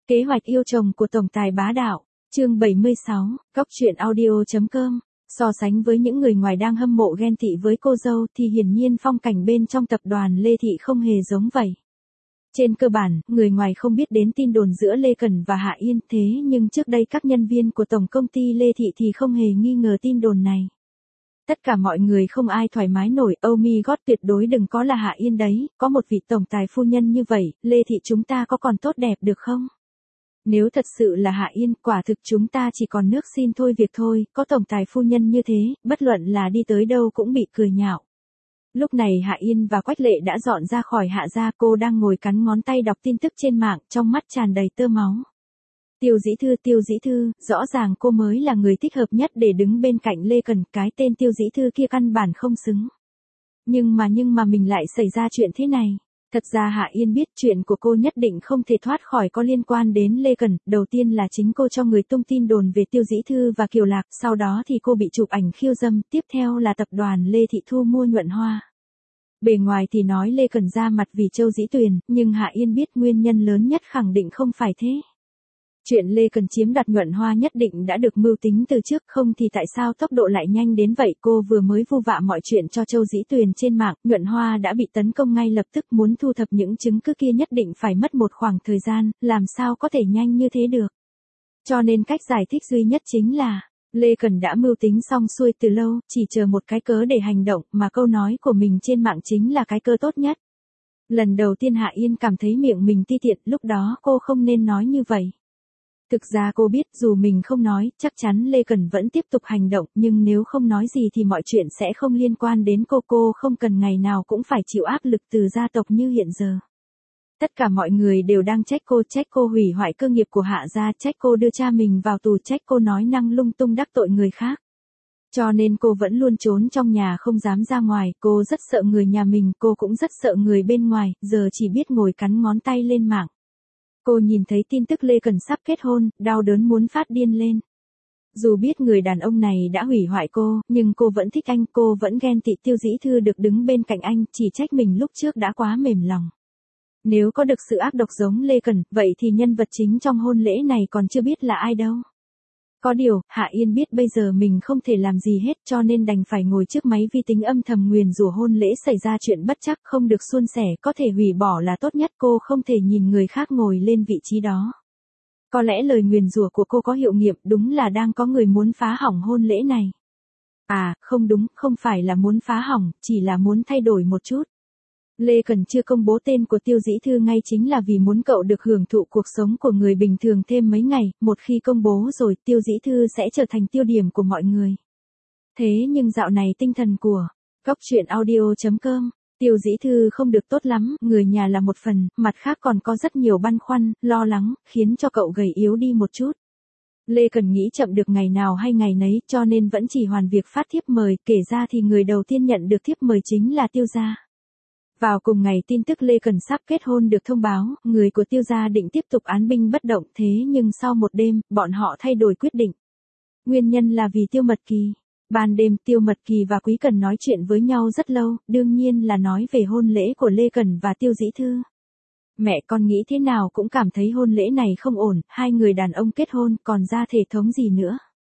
Kế hoạch yêu chồng của tổng tài bá đạo, chương 76, Cóc truyện audio.com. So sánh với những người ngoài đang hâm mộ ghen tị với cô dâu thì hiển nhiên phong cảnh bên trong tập đoàn Lê Thị không hề giống vậy. Trên cơ bản, người ngoài không biết đến tin đồn giữa Lê Cẩn và Hạ Yên, thế nhưng trước đây các nhân viên của tổng công ty Lê Thị thì không hề nghi ngờ tin đồn này. Tất cả mọi người không ai thoải mái nổi, oh my god, tuyệt đối đừng có là Hạ Yên đấy, có một vị tổng tài phu nhân như vậy, Lê Thị chúng ta có còn tốt đẹp được không? Nếu thật sự là Hạ Yên, quả thực chúng ta chỉ còn nước xin thôi việc thôi, có tổng tài phu nhân như thế, bất luận là đi tới đâu cũng bị cười nhạo. Lúc này Hạ Yên và Quách Lệ đã dọn ra khỏi Hạ gia, cô đang ngồi cắn ngón tay đọc tin tức trên mạng, trong mắt tràn đầy tơ máu. Tiêu Dĩ Thư, rõ ràng cô mới là người thích hợp nhất để đứng bên cạnh Lê Cẩn, cái tên Tiêu Dĩ Thư kia căn bản không xứng. Nhưng mà mình lại xảy ra chuyện thế này. Thật ra Hạ Yên biết chuyện của cô nhất định không thể thoát khỏi có liên quan đến Lê Cẩn, đầu tiên là chính cô cho người tung tin đồn về Tiêu Dĩ Thư và Kiều Lạc, sau đó thì cô bị chụp ảnh khiêu dâm, tiếp theo là tập đoàn Lê Thị thu mua Nhuận Hoa. Bề ngoài thì nói Lê Cẩn ra mặt vì Châu Dĩ Tuyền, nhưng Hạ Yên biết nguyên nhân lớn nhất khẳng định không phải thế. Chuyện Lê Cẩn chiếm đoạt Nhuận Hoa nhất định đã được mưu tính từ trước, không thì tại sao tốc độ lại nhanh đến vậy. Cô vừa mới vu vạ mọi chuyện cho Châu Dĩ Tuyền trên mạng, Nhuận Hoa đã bị tấn công ngay lập tức, muốn thu thập những chứng cứ kia nhất định phải mất một khoảng thời gian, làm sao có thể nhanh như thế được. Cho nên cách giải thích duy nhất chính là, Lê Cẩn đã mưu tính xong xuôi từ lâu, chỉ chờ một cái cớ để hành động, mà câu nói của mình trên mạng chính là cái cớ tốt nhất. Lần đầu tiên Hạ Yên cảm thấy miệng mình ti tiện, lúc đó cô không nên nói như vậy. Thực ra cô biết dù mình không nói, chắc chắn Lê Cẩn vẫn tiếp tục hành động, nhưng nếu không nói gì thì mọi chuyện sẽ không liên quan đến cô không cần ngày nào cũng phải chịu áp lực từ gia tộc như hiện giờ. Tất cả mọi người đều đang trách cô hủy hoại cơ nghiệp của Hạ gia, trách cô đưa cha mình vào tù, trách cô nói năng lung tung đắc tội người khác. Cho nên cô vẫn luôn trốn trong nhà không dám ra ngoài, cô rất sợ người nhà mình, cô cũng rất sợ người bên ngoài, giờ chỉ biết ngồi cắn ngón tay lên mạng. Cô nhìn thấy tin tức Lê Cẩn sắp kết hôn, đau đớn muốn phát điên lên. Dù biết người đàn ông này đã hủy hoại cô, nhưng cô vẫn thích anh, cô vẫn ghen tị Tiêu Dĩ Thư được đứng bên cạnh anh, chỉ trách mình lúc trước đã quá mềm lòng. Nếu có được sự ác độc giống Lê Cẩn, vậy thì nhân vật chính trong hôn lễ này còn chưa biết là ai đâu. Có điều, Hạ Yên biết bây giờ mình không thể làm gì hết, cho nên đành phải ngồi trước máy vi tính âm thầm nguyền rủa hôn lễ xảy ra chuyện bất trắc, không được suôn sẻ, có thể hủy bỏ là tốt nhất, cô không thể nhìn người khác ngồi lên vị trí đó. Có lẽ lời nguyền rủa của cô có hiệu nghiệm, đúng là đang có người muốn phá hỏng hôn lễ này. À, không đúng, không phải là muốn phá hỏng, chỉ là muốn thay đổi một chút. Lê Cẩn chưa công bố tên của Tiêu Dĩ Thư ngay chính là vì muốn cậu được hưởng thụ cuộc sống của người bình thường thêm mấy ngày, một khi công bố rồi Tiêu Dĩ Thư sẽ trở thành tiêu điểm của mọi người. Thế nhưng dạo này tinh thần của Cóc truyện audio.com, Tiêu Dĩ Thư không được tốt lắm, người nhà là một phần, mặt khác còn có rất nhiều băn khoăn, lo lắng, khiến cho cậu gầy yếu đi một chút. Lê Cẩn nghĩ chậm được ngày nào hay ngày nấy, cho nên vẫn chỉ hoàn việc phát thiếp mời, kể ra thì người đầu tiên nhận được thiếp mời chính là Tiêu gia. Vào cùng ngày tin tức Lê Cẩn sắp kết hôn được thông báo, người của Tiêu gia định tiếp tục án binh bất động, thế nhưng sau một đêm, bọn họ thay đổi quyết định. Nguyên nhân là vì Tiêu Mật Kỳ. Ban đêm Tiêu Mật Kỳ và Quý Cẩn nói chuyện với nhau rất lâu, đương nhiên là nói về hôn lễ của Lê Cẩn và Tiêu Dĩ Thư. Mẹ con nghĩ thế nào cũng cảm thấy hôn lễ này không ổn, hai người đàn ông kết hôn còn ra thể thống gì nữa.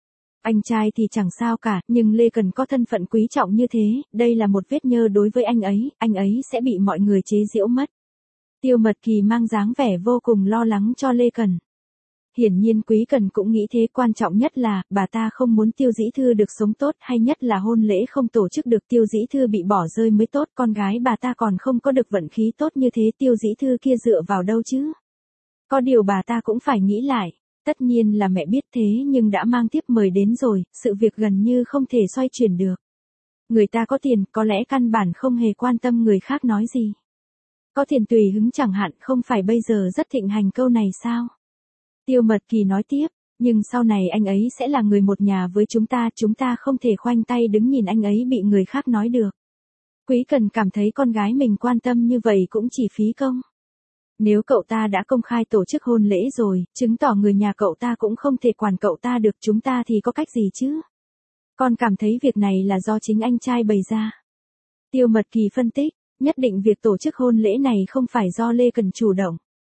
Anh trai thì chẳng sao cả, nhưng Lê Cẩn có thân phận quý trọng như thế, đây là một vết nhơ đối với anh ấy sẽ bị mọi người chế giễu mất. Tiêu Mật Kỳ mang dáng vẻ vô cùng lo lắng cho Lê Cẩn. Hiển nhiên Quý Cẩn cũng nghĩ thế, quan trọng nhất là, bà ta không muốn Tiêu Dĩ Thư được sống tốt, hay nhất là hôn lễ không tổ chức được, Tiêu Dĩ Thư bị bỏ rơi mới tốt, con gái bà ta còn không có được vận khí tốt như thế, Tiêu Dĩ Thư kia dựa vào đâu chứ? Có điều bà ta cũng phải nghĩ lại. Tất nhiên là mẹ biết thế nhưng đã mang thiếp mời đến rồi, sự việc gần như không thể xoay chuyển được. Người ta có tiền, có lẽ căn bản không hề quan tâm người khác nói gì. Có tiền tùy hứng chẳng hạn, không phải bây giờ rất thịnh hành câu này sao? Tiêu Mật Kỳ nói tiếp, nhưng sau này anh ấy sẽ là người một nhà với chúng ta không thể khoanh tay đứng nhìn anh ấy bị người khác nói được. Quý Cẩn cảm thấy con gái mình quan tâm như vậy cũng chỉ phí công. Nếu cậu ta đã công khai tổ chức hôn lễ rồi, chứng tỏ người nhà cậu ta cũng không thể quản cậu ta được, chúng ta thì có cách gì chứ? Con cảm thấy việc này là do chính anh trai bày ra. Tiêu Mật Kỳ phân tích, nhất định việc tổ chức hôn lễ này không phải do Lê Cẩn chủ động.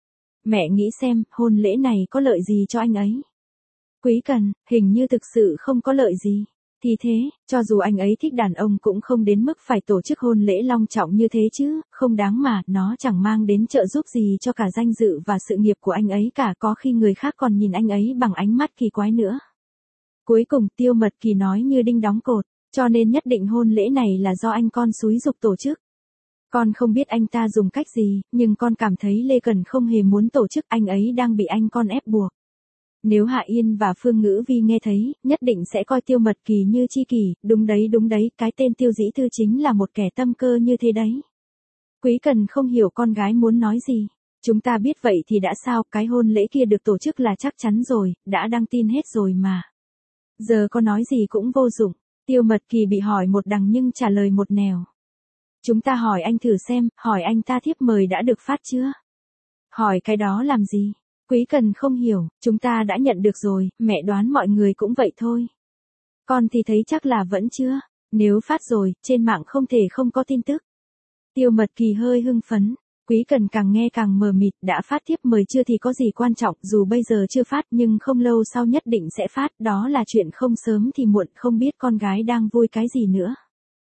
Mẹ nghĩ xem, hôn lễ này có lợi gì cho anh ấy? Quý Cần, hình như thực sự không có lợi gì. Thì thế, cho dù anh ấy thích đàn ông cũng không đến mức phải tổ chức hôn lễ long trọng như thế chứ, không đáng mà, nó chẳng mang đến trợ giúp gì cho cả danh dự và sự nghiệp của anh ấy cả, có khi người khác còn nhìn anh ấy bằng ánh mắt kỳ quái nữa. Cuối cùng Tiêu Mật Kỳ nói như đinh đóng cột, cho nên nhất định hôn lễ này là do anh con xúi giục tổ chức. Con không biết anh ta dùng cách gì, nhưng con cảm thấy Lê Cần không hề muốn tổ chức, anh ấy đang bị anh con ép buộc. Nếu Hạ Yên và Phương Ngữ Vi nghe thấy, nhất định sẽ coi Tiêu Mật Kỳ như chi kỷ, đúng đấy, cái tên Tiêu Dĩ Thư chính là một kẻ tâm cơ như thế đấy. Quý Cần không hiểu con gái muốn nói gì. Chúng ta biết vậy thì đã sao, cái hôn lễ kia được tổ chức là chắc chắn rồi, đã đăng tin hết rồi mà. Giờ có nói gì cũng vô dụng. Tiêu Mật Kỳ bị hỏi một đằng nhưng trả lời một nẻo. Chúng ta hỏi anh thử xem, hỏi anh ta thiếp mời đã được phát chưa? Hỏi cái đó làm gì? Quý Cần không hiểu, chúng ta đã nhận được rồi, mẹ đoán mọi người cũng vậy thôi. Con thì thấy chắc là vẫn chưa, nếu phát rồi, trên mạng không thể không có tin tức. Tiêu Mật Kỳ hơi hưng phấn, Quý Cần càng nghe càng mờ mịt, đã phát thiếp mời chưa thì có gì quan trọng, dù bây giờ chưa phát nhưng không lâu sau nhất định sẽ phát, đó là chuyện không sớm thì muộn, không biết con gái đang vui cái gì nữa.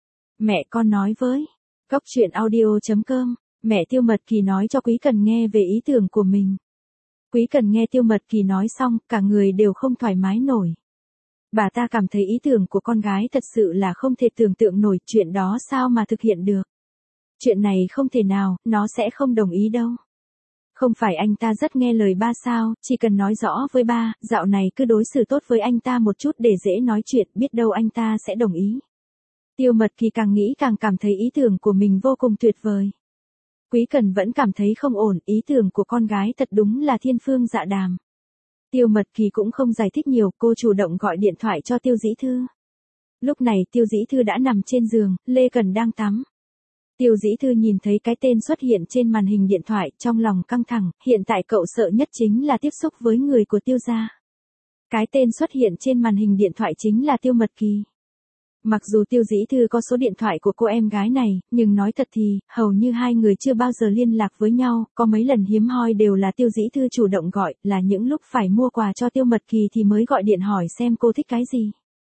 Mẹ con nói với, Cóc Truyện Audio.com, mẹ Tiêu Mật Kỳ nói cho Quý Cần nghe về ý tưởng của mình. Quý Cần nghe Tiêu Mật Kỳ nói xong, cả người đều không thoải mái nổi. Bà ta cảm thấy ý tưởng của con gái thật sự là không thể tưởng tượng nổi, chuyện đó sao mà thực hiện được. Chuyện này không thể nào, nó sẽ không đồng ý đâu. Không phải anh ta rất nghe lời ba sao, chỉ cần nói rõ với ba, dạo này cứ đối xử tốt với anh ta một chút để dễ nói chuyện, biết đâu anh ta sẽ đồng ý. Tiêu Mật Kỳ càng nghĩ càng cảm thấy ý tưởng của mình vô cùng tuyệt vời. Quý Cần vẫn cảm thấy không ổn, ý tưởng của con gái thật đúng là thiên phương dạ đàm. Tiêu Mật Kỳ cũng không giải thích nhiều, cô chủ động gọi điện thoại cho Tiêu Dĩ Thư. Lúc này Tiêu Dĩ Thư đã nằm trên giường, Lê Cần đang tắm. Tiêu Dĩ Thư nhìn thấy cái tên xuất hiện trên màn hình điện thoại, trong lòng căng thẳng, hiện tại cậu sợ nhất chính là tiếp xúc với người của Tiêu gia. Cái tên xuất hiện trên màn hình điện thoại chính là Tiêu Mật Kỳ. Mặc dù Tiêu Dĩ Thư có số điện thoại của cô em gái này, nhưng nói thật thì, hầu như hai người chưa bao giờ liên lạc với nhau, có mấy lần hiếm hoi đều là Tiêu Dĩ Thư chủ động gọi, là những lúc phải mua quà cho Tiêu Mật Kỳ thì mới gọi điện hỏi xem cô thích cái gì.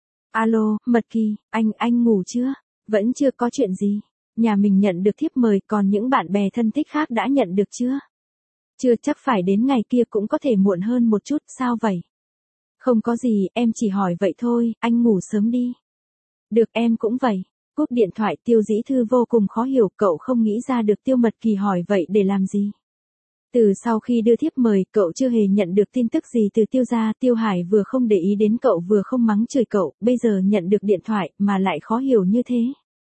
Alo, Mật Kỳ, anh ngủ chưa? Vẫn chưa, có chuyện gì? Nhà mình nhận được thiếp mời, còn những bạn bè thân thích khác đã nhận được chưa? Chưa, chắc phải đến ngày kia, cũng có thể muộn hơn một chút, sao vậy? Không có gì, em chỉ hỏi vậy thôi, anh ngủ sớm đi. Được, em cũng vậy. Cúp điện thoại, Tiêu Dĩ Thư vô cùng khó hiểu, cậu không nghĩ ra được Tiêu Mật Kỳ hỏi vậy để làm gì. Từ sau khi đưa thiếp mời, cậu chưa hề nhận được tin tức gì từ Tiêu gia, Tiêu Hải vừa không để ý đến cậu vừa không mắng chửi cậu, bây giờ nhận được điện thoại mà lại khó hiểu như thế.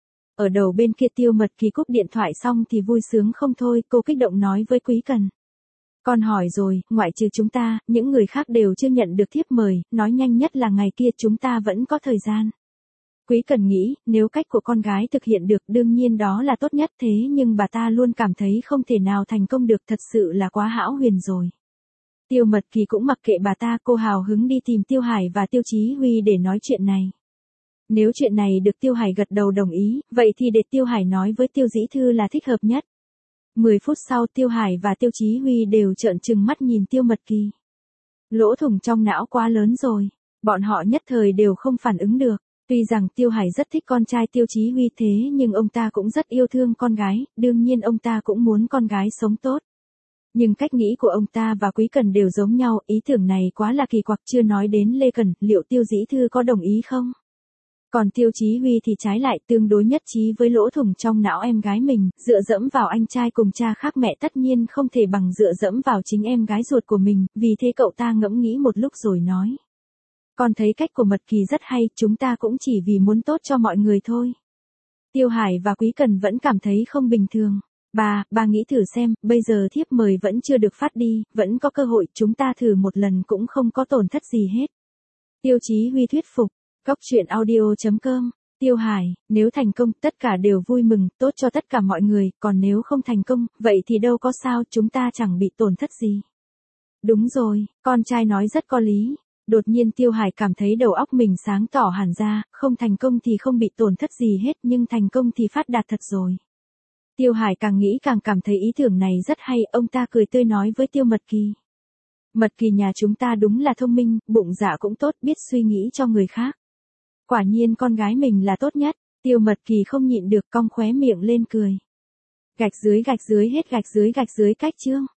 Ở đầu bên kia Tiêu Mật Kỳ cúp điện thoại xong thì vui sướng không thôi, cô kích động nói với Quý Cần. Con hỏi rồi, ngoại trừ chúng ta, những người khác đều chưa nhận được thiếp mời, nói nhanh nhất là ngày kia chúng ta vẫn có thời gian. Quý Cần nghĩ, nếu cách của con gái thực hiện được đương nhiên đó là tốt nhất, thế nhưng bà ta luôn cảm thấy không thể nào thành công được, thật sự là quá hão huyền rồi. Tiêu Mật Kỳ cũng mặc kệ bà ta, cô hào hứng đi tìm Tiêu Hải và Tiêu Chí Huy để nói chuyện này. Nếu chuyện này được Tiêu Hải gật đầu đồng ý, vậy thì để Tiêu Hải nói với Tiêu Dĩ Thư là thích hợp nhất. 10 phút sau Tiêu Hải và Tiêu Chí Huy đều trợn trừng mắt nhìn Tiêu Mật Kỳ. Lỗ thủng trong não quá lớn rồi, bọn họ nhất thời đều không phản ứng được. Tuy rằng Tiêu Hải rất thích con trai Tiêu Chí Huy thế nhưng ông ta cũng rất yêu thương con gái, đương nhiên ông ta cũng muốn con gái sống tốt. Nhưng cách nghĩ của ông ta và Quý Cần đều giống nhau, ý tưởng này quá là kỳ quặc, chưa nói đến Lê Cần, liệu Tiêu Dĩ Thư có đồng ý không? Còn Tiêu Chí Huy thì trái lại, tương đối nhất trí với lỗ thủng trong não em gái mình, dựa dẫm vào anh trai cùng cha khác mẹ tất nhiên không thể bằng dựa dẫm vào chính em gái ruột của mình, vì thế cậu ta ngẫm nghĩ một lúc rồi nói. Con thấy cách của Mật Kỳ rất hay, chúng ta cũng chỉ vì muốn tốt cho mọi người thôi. Tiêu Hải và Quý Cần vẫn cảm thấy không bình thường. Bà nghĩ thử xem, bây giờ thiếp mời vẫn chưa được phát đi, vẫn có cơ hội, chúng ta thử một lần cũng không có tổn thất gì hết. Tiêu Chí Huy thuyết phục. Cóc Truyện Audio.com. Tiêu Hải, nếu thành công, tất cả đều vui mừng, tốt cho tất cả mọi người, còn nếu không thành công, vậy thì đâu có sao, chúng ta chẳng bị tổn thất gì. Đúng rồi, con trai nói rất có lý. Đột nhiên Tiêu Hải cảm thấy đầu óc mình sáng tỏ hẳn ra, không thành công thì không bị tổn thất gì hết, nhưng thành công thì phát đạt thật rồi. Tiêu Hải càng nghĩ càng cảm thấy ý tưởng này rất hay, ông ta cười tươi nói với Tiêu Mật Kỳ. Mật Kỳ nhà chúng ta đúng là thông minh, bụng dạ cũng tốt, biết suy nghĩ cho người khác. Quả nhiên con gái mình là tốt nhất. Tiêu Mật Kỳ không nhịn được cong khóe miệng lên cười. Gạch dưới hết gạch dưới cách chương.